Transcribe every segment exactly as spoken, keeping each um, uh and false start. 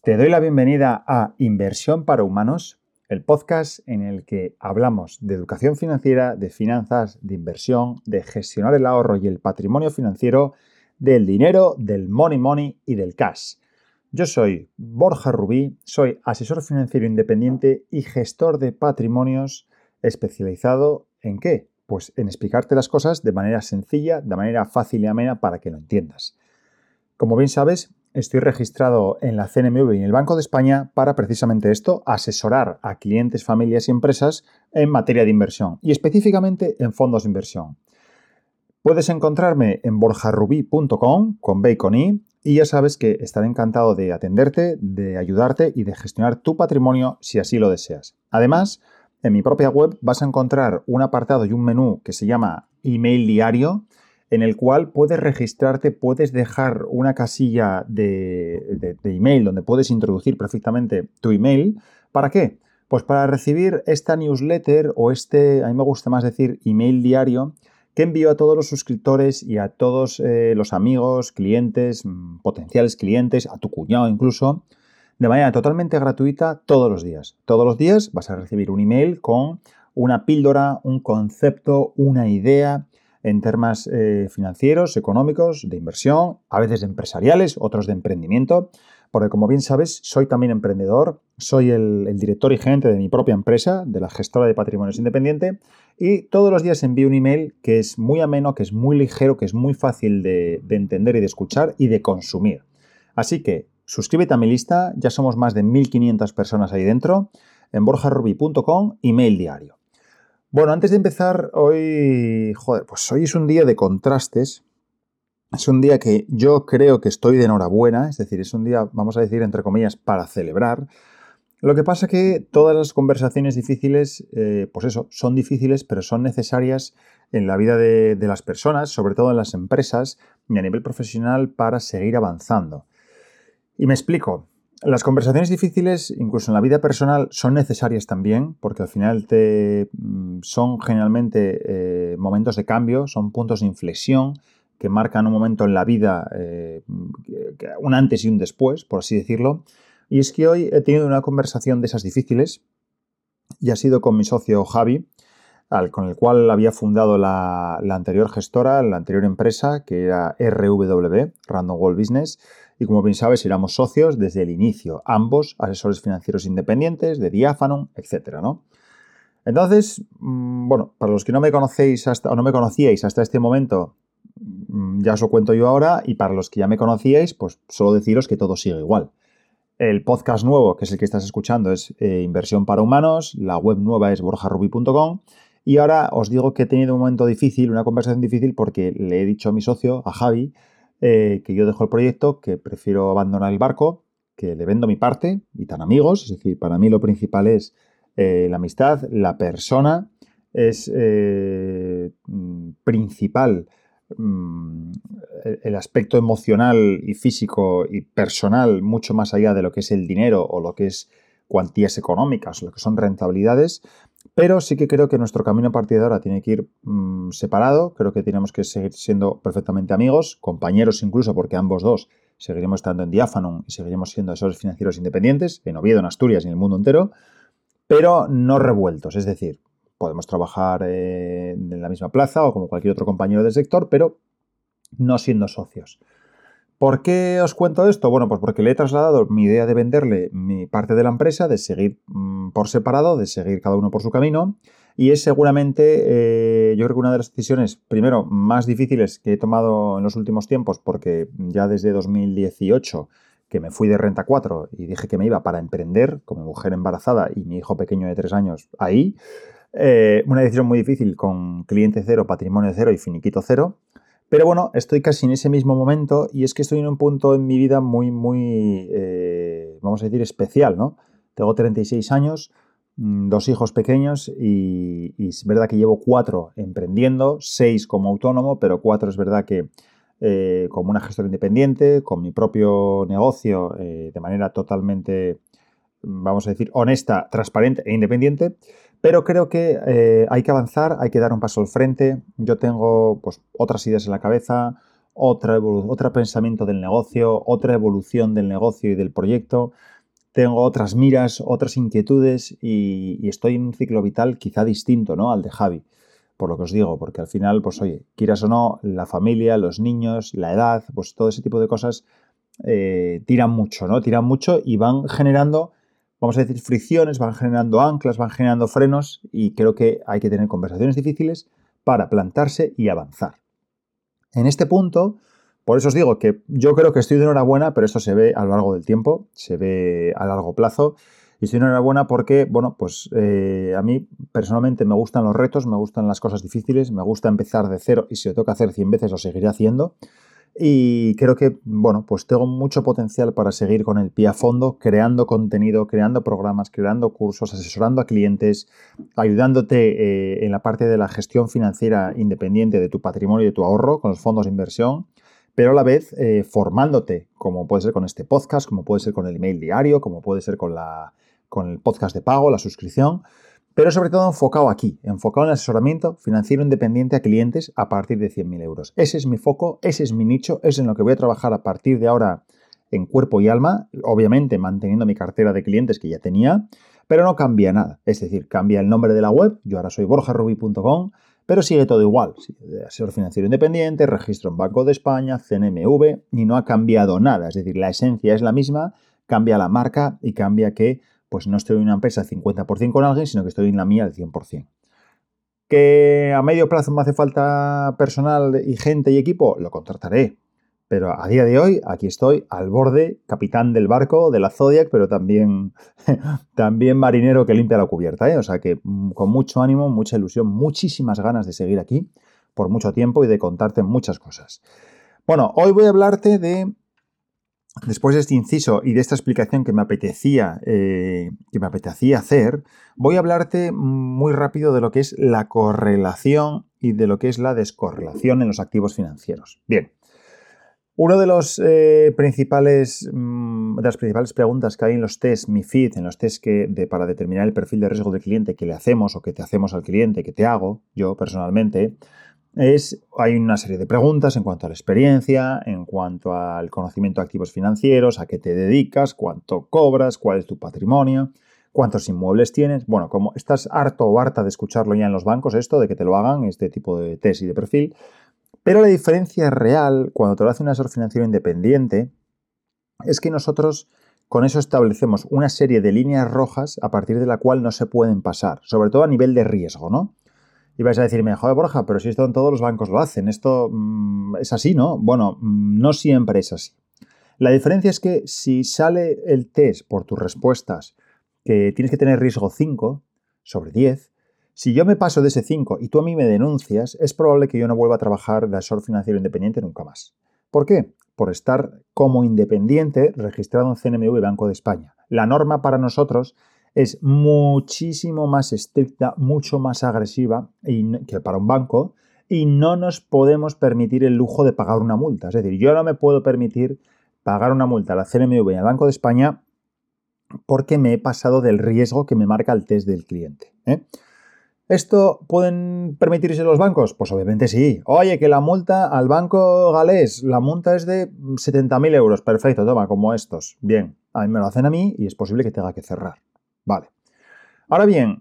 Te doy la bienvenida a Inversión para Humanos, el podcast en el que hablamos de educación financiera, de finanzas, de inversión, de gestionar el ahorro y el patrimonio financiero, del dinero, del money money y del cash. Yo soy Borja Rubí, soy asesor financiero independiente y gestor de patrimonios especializado ¿en qué? Pues en explicarte las cosas de manera sencilla, de manera fácil y amena para que lo entiendas. Como bien sabes, estoy registrado en la C N M V y en el Banco de España para precisamente esto, asesorar a clientes, familias y empresas en materia de inversión y específicamente en fondos de inversión. Puedes encontrarme en borja rubí punto com con B y con I y ya sabes que estaré encantado de atenderte, de ayudarte y de gestionar tu patrimonio si así lo deseas. Además, en mi propia web vas a encontrar un apartado y un menú que se llama Email Diario, en el cual puedes registrarte, puedes dejar una casilla de, de, de email donde puedes introducir perfectamente tu email. ¿Para qué? Pues para recibir esta newsletter o este, a mí me gusta más decir email diario, que envío a todos los suscriptores y a todos eh, los amigos, clientes, potenciales clientes, a tu cuñado incluso, de manera totalmente gratuita todos los días. Todos los días vas a recibir un email con una píldora, un concepto, una idea en temas eh, financieros, económicos, de inversión, a veces empresariales, otros de emprendimiento, porque como bien sabes, soy también emprendedor, soy el, el director y gerente de mi propia empresa, de la gestora de patrimonios independiente, y todos los días envío un email que es muy ameno, que es muy ligero, que es muy fácil de, de entender y de escuchar y de consumir. Así que suscríbete a mi lista, ya somos más de mil quinientas personas ahí dentro, en borja rubí punto com, email diario. Bueno, antes de empezar, hoy, joder, pues hoy es un día de contrastes. Es un día que yo creo que estoy de enhorabuena, es decir, es un día, vamos a decir, entre comillas, para celebrar. Lo que pasa que todas las conversaciones difíciles, eh, pues eso, son difíciles, pero son necesarias en la vida de, de las personas, sobre todo en las empresas y a nivel profesional para seguir avanzando. Y me explico. Las conversaciones difíciles, incluso en la vida personal, son necesarias también, porque al final te, son generalmente eh, momentos de cambio, son puntos de inflexión que marcan un momento en la vida, eh, un antes y un después, por así decirlo. Y es que hoy he tenido una conversación de esas difíciles y ha sido con mi socio Javi, al, con el cual había fundado la, la anterior gestora, la anterior empresa, que era R W B, Random World Business. Y como bien sabes, éramos socios desde el inicio, ambos asesores financieros independientes, de diáfano, etcétera, ¿no? Entonces, bueno, para los que no me conocéis hasta, o no me conocíais hasta este momento, ya os lo cuento yo ahora, y para los que ya me conocíais, pues solo deciros que todo sigue igual. El podcast nuevo, que es el que estás escuchando, es eh, Inversión para Humanos, la web nueva es borja rubí punto com, y ahora os digo que he tenido un momento difícil, una conversación difícil, porque le he dicho a mi socio, a Javi, Eh, que yo dejo el proyecto, que prefiero abandonar el barco, que le vendo mi parte, y tan amigos, es decir, para mí lo principal es eh, la amistad, la persona, es eh, principal mm, el aspecto emocional y físico y personal mucho más allá de lo que es el dinero o lo que es cuantías económicas o lo que son rentabilidades. Pero sí que creo que nuestro camino a partir de ahora tiene que ir mmm, separado. Creo que tenemos que seguir siendo perfectamente amigos, compañeros incluso, porque ambos dos seguiremos estando en Diáfano y seguiremos siendo asesores financieros independientes, en Oviedo, en Asturias y en el mundo entero, pero no revueltos. Es decir, podemos trabajar eh, en la misma plaza o como cualquier otro compañero del sector, pero no siendo socios. ¿Por qué os cuento esto? Bueno, pues porque le he trasladado mi idea de venderle mi parte de la empresa, de seguir mmm, por separado, de seguir cada uno por su camino, y es seguramente, eh, yo creo que una de las decisiones, primero, más difíciles que he tomado en los últimos tiempos, porque ya desde dos mil dieciocho, que me fui de Renta cuatro y dije que me iba para emprender, con mi mujer embarazada y mi hijo pequeño de tres años ahí, eh, una decisión muy difícil con cliente cero, patrimonio cero y finiquito cero. Pero bueno, estoy casi en ese mismo momento y es que estoy en un punto en mi vida muy, muy, eh, vamos a decir, especial, ¿no? Tengo treinta y seis años, dos hijos pequeños y, y es verdad que llevo cuatro emprendiendo, seis como autónomo, pero cuatro es verdad que eh, como una gestora independiente, con mi propio negocio eh, de manera totalmente, vamos a decir, honesta, transparente e independiente. Pero creo que eh, hay que avanzar, hay que dar un paso al frente. Yo tengo pues, otras ideas en la cabeza, otra evolu- otro pensamiento del negocio, otra evolución del negocio y del proyecto. tengo otras miras, otras inquietudes y, y estoy en un ciclo vital quizá distinto, ¿no?, al de Javi, por lo que os digo, porque al final, pues oye, quieras o no, la familia, los niños, la edad, pues todo ese tipo de cosas eh, tiran mucho, ¿no? Tiran mucho y van generando, vamos a decir, fricciones, van generando anclas, van generando frenos y creo que hay que tener conversaciones difíciles para plantarse y avanzar. En este punto, por eso os digo que yo creo que estoy de enhorabuena, pero esto se ve a lo largo del tiempo, se ve a largo plazo. Y estoy de enhorabuena porque, bueno, pues eh, a mí personalmente me gustan los retos, me gustan las cosas difíciles, me gusta empezar de cero y si lo tengo que hacer cien veces lo seguiré haciendo. Y creo que, bueno, pues tengo mucho potencial para seguir con el pie a fondo, creando contenido, creando programas, creando cursos, asesorando a clientes, ayudándote eh, en la parte de la gestión financiera independiente de tu patrimonio y de tu ahorro con los fondos de inversión, pero a la vez eh, formándote, como puede ser con este podcast, como puede ser con el email diario, como puede ser con, la, con el podcast de pago, la suscripción, pero sobre todo enfocado aquí, enfocado en el asesoramiento financiero independiente a clientes a partir de cien mil euros. Ese es mi foco, ese es mi nicho, es en lo que voy a trabajar a partir de ahora en cuerpo y alma, obviamente manteniendo mi cartera de clientes que ya tenía, pero no cambia nada. Es decir, cambia el nombre de la web, yo ahora soy borja rubi punto com, pero sigue todo igual. Asesor financiero independiente, registro en Banco de España, C N M V, y no ha cambiado nada. Es decir, la esencia es la misma, cambia la marca y cambia que pues no estoy en una empresa cincuenta por ciento con alguien, sino que estoy en la mía al cien por ciento. ¿Que a medio plazo me hace falta personal y gente y equipo? Lo contrataré. Pero a día de hoy, aquí estoy al borde, capitán del barco, de la Zodiac, pero también, también marinero que limpia la cubierta, ¿eh? O sea que con mucho ánimo, mucha ilusión, muchísimas ganas de seguir aquí por mucho tiempo y de contarte muchas cosas. Bueno, hoy voy a hablarte de... Después de este inciso y de esta explicación que me apetecía, eh, que me apetecía hacer, voy a hablarte muy rápido de lo que es la correlación y de lo que es la descorrelación en los activos financieros. Bien, una de, los, eh, principales, mmm, de las principales preguntas que hay en los test MiFID, en los test que de, para determinar el perfil de riesgo del cliente que le hacemos o que te hacemos al cliente, que te hago yo personalmente, Es, hay una serie de preguntas en cuanto a la experiencia, en cuanto al conocimiento de activos financieros, a qué te dedicas, cuánto cobras, cuál es tu patrimonio, cuántos inmuebles tienes. Bueno, como estás harto o harta de escucharlo ya en los bancos, esto de que te lo hagan, este tipo de test y de perfil, pero la diferencia real cuando te lo hace un asesor financiero independiente es que nosotros con eso establecemos una serie de líneas rojas a partir de la cual no se pueden pasar, sobre todo a nivel de riesgo, ¿no? Y vais a decirme, joder, Borja, pero si esto en todos los bancos lo hacen, esto mmm, es así, ¿no? Bueno, mmm, no siempre es así. La diferencia es que si sale el test por tus respuestas que tienes que tener riesgo cinco sobre diez, si yo me paso de ese cinco y tú a mí me denuncias, es probable que yo no vuelva a trabajar de asesor financiero independiente nunca más. ¿Por qué? Por estar como independiente registrado en C N M V Banco de España. La norma para nosotros es muchísimo más estricta, mucho más agresiva y, que para un banco y no nos podemos permitir el lujo de pagar una multa. Es decir, yo no me puedo permitir pagar una multa a la C N M V y al Banco de España porque me he pasado del riesgo que me marca el test del cliente, ¿eh? ¿Esto pueden permitirse los bancos? Pues obviamente sí. Oye, que la multa al banco galés, la multa es de setenta mil euros. Perfecto, toma, como estos. Bien, a mí me lo hacen a mí y es posible que tenga que cerrar. Vale. Ahora bien,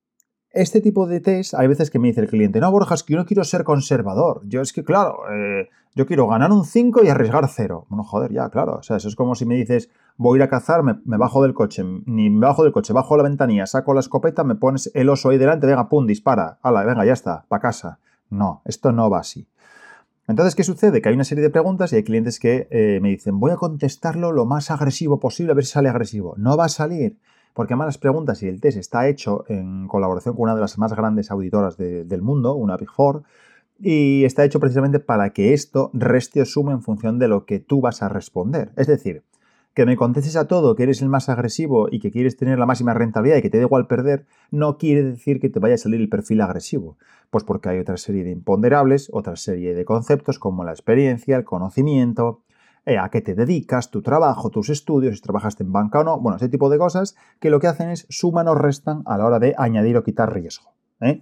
este tipo de test, hay veces que me dice el cliente, no, Borja, es que yo no quiero ser conservador. Yo es que, claro, eh, yo quiero ganar un cinco y arriesgar cero. Bueno, joder, ya, claro. O sea, eso es como si me dices, voy a ir a cazar, me, me bajo del coche, ni me bajo del coche, bajo la ventanilla, saco la escopeta, me pones el oso ahí delante, venga, pum, dispara. Hala, venga, ya está, pa' casa. No, esto no va así. Entonces, ¿qué sucede? Que hay una serie de preguntas y hay clientes que eh, me dicen, voy a contestarlo lo más agresivo posible, a ver si sale agresivo. No va a salir. Porque además las preguntas y el test está hecho en colaboración con una de las más grandes auditoras de, del mundo, una Big Four, y está hecho precisamente para que esto reste o sume en función de lo que tú vas a responder. Es decir, que me contestes a todo, que eres el más agresivo y que quieres tener la máxima rentabilidad y que te da igual perder, no quiere decir que te vaya a salir el perfil agresivo. Pues porque hay otra serie de imponderables, otra serie de conceptos como la experiencia, el conocimiento, a qué te dedicas, tu trabajo, tus estudios, si trabajaste en banca o no, bueno, ese tipo de cosas que lo que hacen es suman o restan a la hora de añadir o quitar riesgo, ¿eh?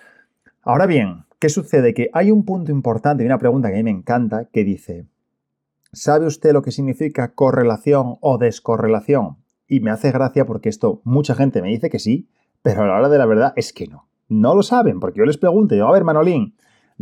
Ahora bien, ¿qué sucede? Que hay un punto importante y una pregunta que a mí me encanta que dice, ¿sabe usted lo que significa correlación o descorrelación? Y me hace gracia porque esto mucha gente me dice que sí, pero a la hora de la verdad es que no. No lo saben, porque yo les pregunto, yo, a ver, Manolín,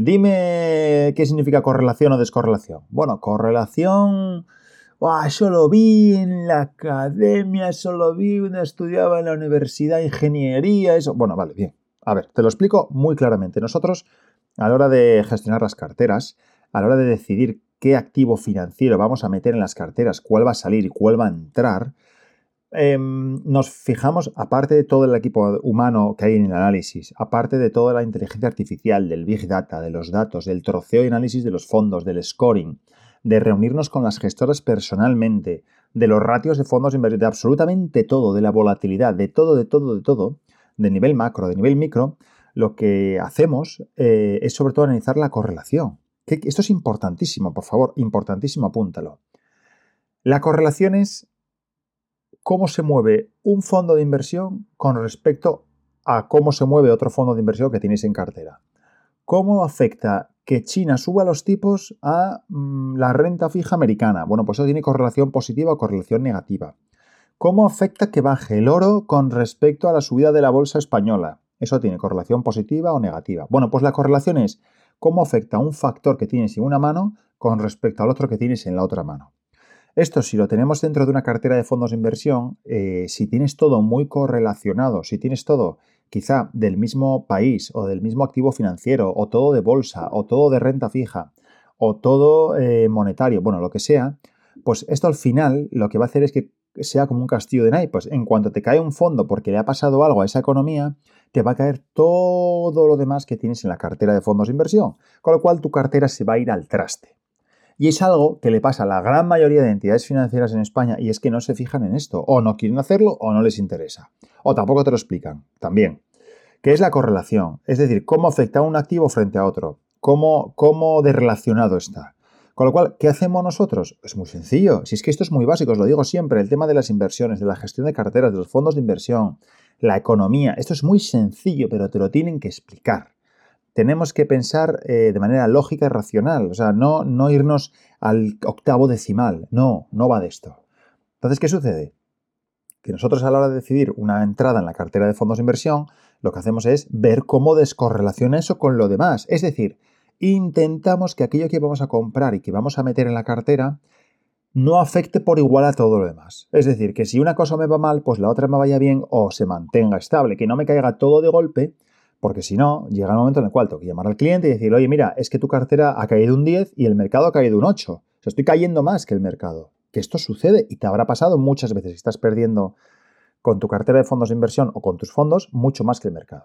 dime qué significa correlación o descorrelación. Bueno, correlación... Oh, eso lo vi en la academia, eso lo vi cuando estudiaba en la universidad de ingeniería, eso... Bueno, vale, bien. A ver, te lo explico muy claramente. Nosotros, a la hora de gestionar las carteras, a la hora de decidir qué activo financiero vamos a meter en las carteras, cuál va a salir y cuál va a entrar, eh, nos fijamos, aparte de todo el equipo humano que hay en el análisis, aparte de toda la inteligencia artificial, del Big Data, de los datos, del troceo y análisis de los fondos, del scoring, de reunirnos con las gestoras personalmente, de los ratios de fondos invertidos, de absolutamente todo, de la volatilidad, de todo, de todo, de todo, de nivel macro, de nivel micro, lo que hacemos eh, es sobre todo analizar la correlación. Que esto es importantísimo, por favor, importantísimo, apúntalo. La correlación es cómo se mueve un fondo de inversión con respecto a cómo se mueve otro fondo de inversión que tenéis en cartera. ¿Cómo afecta que China suba los tipos a mmm, la renta fija americana? Bueno, pues eso tiene correlación positiva o correlación negativa. ¿Cómo afecta que baje el oro con respecto a la subida de la bolsa española? Eso tiene correlación positiva o negativa. Bueno, pues la correlación es cómo afecta un factor que tienes en una mano con respecto al otro que tienes en la otra mano. Esto, si lo tenemos dentro de una cartera de fondos de inversión, eh, si tienes todo muy correlacionado, si tienes todo quizá del mismo país o del mismo activo financiero, o todo de bolsa, o todo de renta fija, o todo eh, monetario, bueno, lo que sea, pues esto al final lo que va a hacer es que sea como un castillo de naipes. En cuanto te cae un fondo porque le ha pasado algo a esa economía, te va a caer todo lo demás que tienes en la cartera de fondos de inversión, con lo cual tu cartera se va a ir al traste. Y es algo que le pasa a la gran mayoría de entidades financieras en España, y es que no se fijan en esto, o no quieren hacerlo o no les interesa, o tampoco te lo explican, también. ¿Qué es la correlación? Es decir, cómo afecta un activo frente a otro, cómo, cómo de relacionado está. Con lo cual, ¿qué hacemos nosotros? Es muy sencillo, si es que esto es muy básico, os lo digo siempre, el tema de las inversiones, de la gestión de carteras, de los fondos de inversión, la economía, esto es muy sencillo, pero te lo tienen que explicar. Tenemos que pensar eh, de manera lógica y racional, o sea, no, no irnos al octavo decimal, no, no va de esto. Entonces, ¿qué sucede? Que nosotros a la hora de decidir una entrada en la cartera de fondos de inversión, lo que hacemos es ver cómo descorrelaciona eso con lo demás. Es decir, intentamos que aquello que vamos a comprar y que vamos a meter en la cartera no afecte por igual a todo lo demás. Es decir, que si una cosa me va mal, pues la otra me vaya bien o se mantenga estable, que no me caiga todo de golpe. Porque si no, llega el momento en el cual tengo que llamar al cliente y decirle, oye, mira, es que tu cartera ha caído un diez y el mercado ha caído un ocho. O sea, estoy cayendo más que el mercado. Que esto sucede y te habrá pasado muchas veces. Estás perdiendo con tu cartera de fondos de inversión o con tus fondos mucho más que el mercado.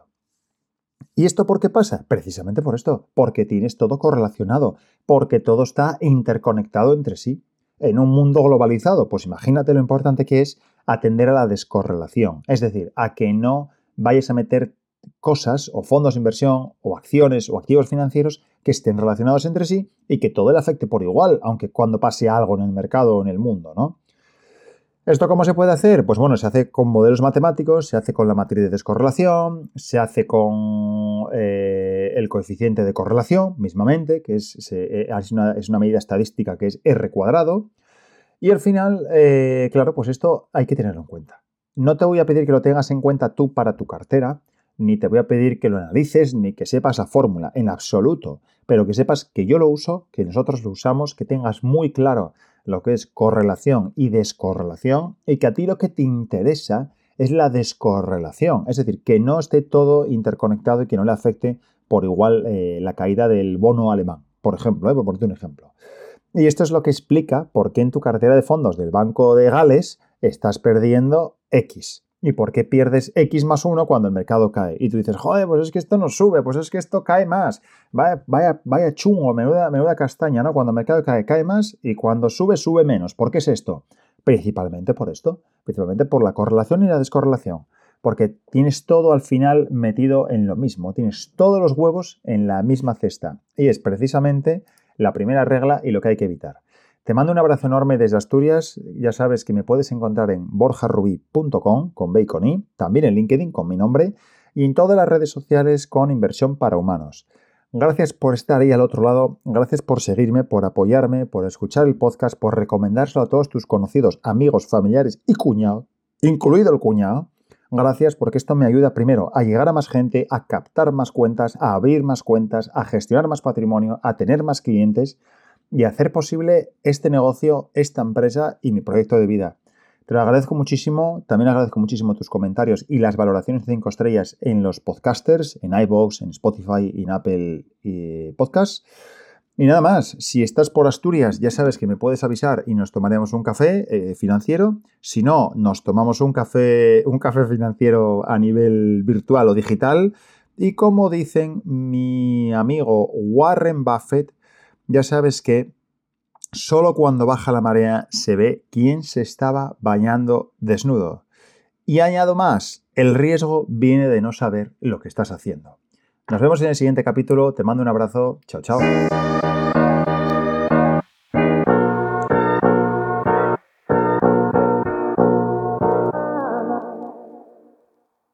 ¿Y esto por qué pasa? Precisamente por esto. Porque tienes todo correlacionado. Porque todo está interconectado entre sí. En un mundo globalizado, pues imagínate lo importante que es atender a la descorrelación. Es decir, a que no vayas a meter cosas o fondos de inversión o acciones o activos financieros que estén relacionados entre sí y que todo le afecte por igual, aunque cuando pase algo en el mercado o en el mundo, ¿no? ¿Esto cómo se puede hacer? Pues bueno, se hace con modelos matemáticos, se hace con la matriz de descorrelación, se hace con eh, el coeficiente de correlación, mismamente, que es, se, es, una, es una medida estadística que es R cuadrado. Y al final, eh, claro, pues esto hay que tenerlo en cuenta. No te voy a pedir que lo tengas en cuenta tú para tu cartera, ni te voy a pedir que lo analices, ni que sepas la fórmula, en absoluto, pero que sepas que yo lo uso, que nosotros lo usamos, que tengas muy claro lo que es correlación y descorrelación, y que a ti lo que te interesa es la descorrelación, es decir, que no esté todo interconectado y que no le afecte por igual eh, la caída del bono alemán, por ejemplo, eh, por ponerte un ejemplo. Y esto es lo que explica por qué en tu cartera de fondos del Banco de Gales estás perdiendo X. ¿Y por qué pierdes X más uno cuando el mercado cae? Y tú dices, joder, pues es que esto no sube, pues es que esto cae más. Vaya, vaya, vaya chungo, menuda, menuda castaña, ¿no? Cuando el mercado cae, cae más y cuando sube, sube menos. ¿Por qué es esto? Principalmente por esto, principalmente por la correlación y la descorrelación. Porque tienes todo al final metido en lo mismo, tienes todos los huevos en la misma cesta. Y es precisamente la primera regla y lo que hay que evitar. Te mando un abrazo enorme desde Asturias. Ya sabes que me puedes encontrar en borja rubí punto com con B y con I, también en LinkedIn con mi nombre y en todas las redes sociales con Inversión para Humanos. Gracias por estar ahí al otro lado, gracias por seguirme, por apoyarme, por escuchar el podcast, por recomendárselo a todos tus conocidos, amigos, familiares y cuñados. incluido el cuñado. Gracias, porque esto me ayuda primero a llegar a más gente, a captar más cuentas, a abrir más cuentas, a gestionar más patrimonio, a tener más clientes y a hacer posible este negocio, esta empresa y mi proyecto de vida. Te lo agradezco muchísimo, también agradezco muchísimo tus comentarios y las valoraciones de cinco estrellas en los podcasters, en iVoox, en Spotify y en Apple Podcasts. Y nada más, si estás por Asturias ya sabes que me puedes avisar y nos tomaremos un café eh, financiero. Si no, nos tomamos un café, un café financiero a nivel virtual o digital. Y como dicen mi amigo Warren Buffett, ya sabes que solo cuando baja la marea se ve quién se estaba bañando desnudo. Y añado más, el riesgo viene de no saber lo que estás haciendo. Nos vemos en el siguiente capítulo, te mando un abrazo, chao chao.